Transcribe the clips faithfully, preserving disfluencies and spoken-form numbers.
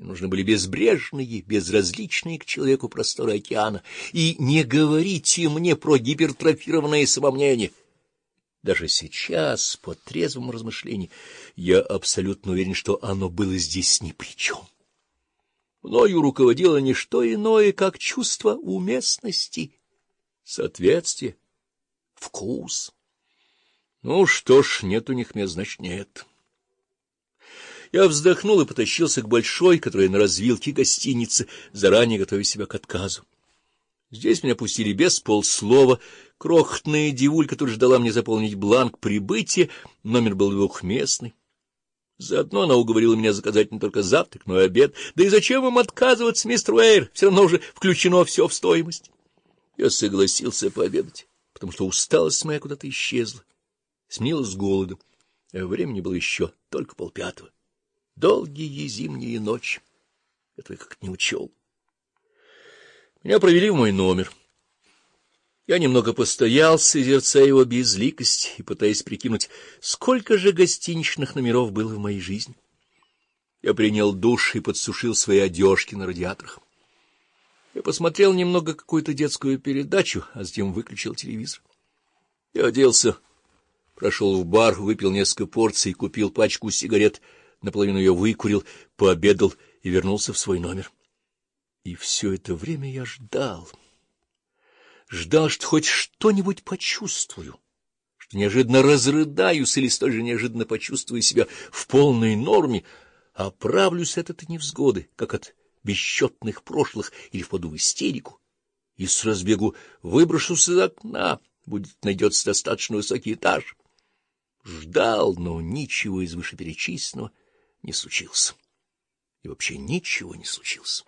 Мне нужны были безбрежные, безразличные к человеку просторы океана. И не говорите мне про гипертрофированное самомнение. Даже сейчас, по трезвому размышлению, я абсолютно уверен, что оно было здесь ни при чем. Мною руководило не что иное, как чувство уместности, соответствия, вкус. Ну что ж, нет у них мест, значит, нет. Я вздохнул и потащился к большой, которая на развилке гостиницы, заранее готовя себя к отказу. Здесь меня пустили без полслова. Крохотная девулька тут ждала мне заполнить бланк прибытия, номер был двухместный. Заодно она уговорила меня заказать не только завтрак, но и обед. Да и зачем вам отказываться, мистер Уэйр? Все равно уже включено все в стоимость. Я согласился пообедать, потому что усталость моя куда-то исчезла, сменилась с голодом, а времени было еще только полпятого. Долгие зимние ночи. Это я как-то не учел. Меня провели в мой номер. Я немного постоял, созерцая его безликость и пытаясь прикинуть, сколько же гостиничных номеров было в моей жизни. Я принял душ и подсушил свои одежки на радиаторах. Я посмотрел немного какую-то детскую передачу, а затем выключил телевизор. Я оделся, прошел в бар, выпил несколько порций, купил пачку сигарет, наполовину ее выкурил, пообедал и вернулся в свой номер. И все это время я ждал. Ждал, что хоть что-нибудь почувствую, что неожиданно разрыдаюсь или столь же неожиданно почувствую себя в полной норме, оправлюсь от этой невзгоды, как от бесчетных прошлых, или впаду в истерику, и с разбегу выброшусь из окна, будет найдется достаточно высокий этаж. Ждал, но ничего из вышеперечисленного не случилось. И вообще ничего не случилось.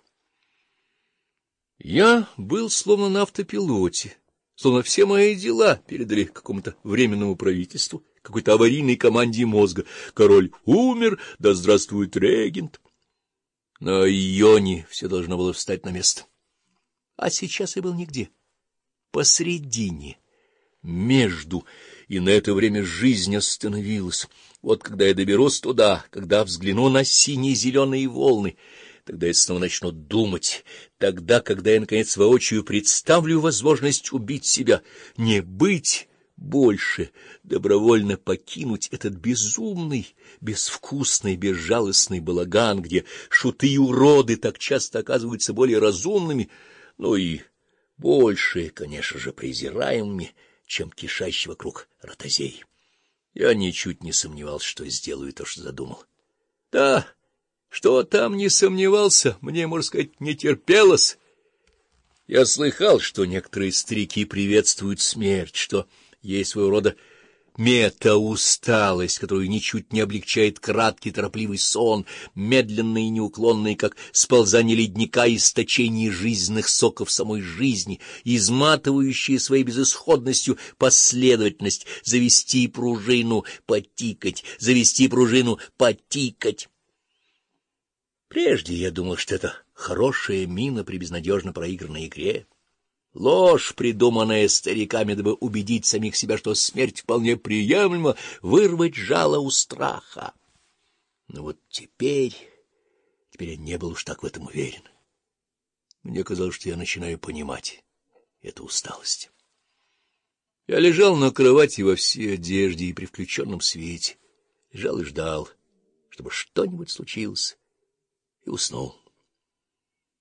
Я был словно на автопилоте, словно все мои дела передали какому-то временному правительству, какой-то аварийной команде мозга. Король умер, да здравствует регент. На Ионе все должно было встать на место. А сейчас я был нигде, посредине, между, и на это время жизнь остановилась. Вот когда я доберусь туда, когда взгляну на синие-зеленые волны, тогда я снова начну думать, тогда, когда я, наконец, воочию представлю возможность убить себя, не быть больше, добровольно покинуть этот безумный, безвкусный, безжалостный балаган, где шуты и уроды так часто оказываются более разумными, ну и больше, конечно же, презираемыми, чем кишащий вокруг ротозей. Я ничуть не сомневался, что сделаю то, что задумал. Да, что там не сомневался, мне, можно сказать, не терпелось. Я слыхал, что некоторые старики приветствуют смерть, что есть своего рода мета-усталость, которую ничуть не облегчает краткий торопливый сон, медленный и неуклонный, как сползание ледника и источение жизненных соков самой жизни, изматывающие своей безысходностью последовательность, завести пружину, потикать, завести пружину, потикать. Прежде я думал, что это хорошая мина при безнадежно проигранной игре. Ложь, придуманная стариками, дабы убедить самих себя, что смерть вполне приемлема, вырвать жало у страха. Но вот теперь, теперь я не был уж так в этом уверен. Мне казалось, что я начинаю понимать эту усталость. Я лежал на кровати во всей одежде и при включенном свете, лежал и ждал, чтобы что-нибудь случилось, и уснул.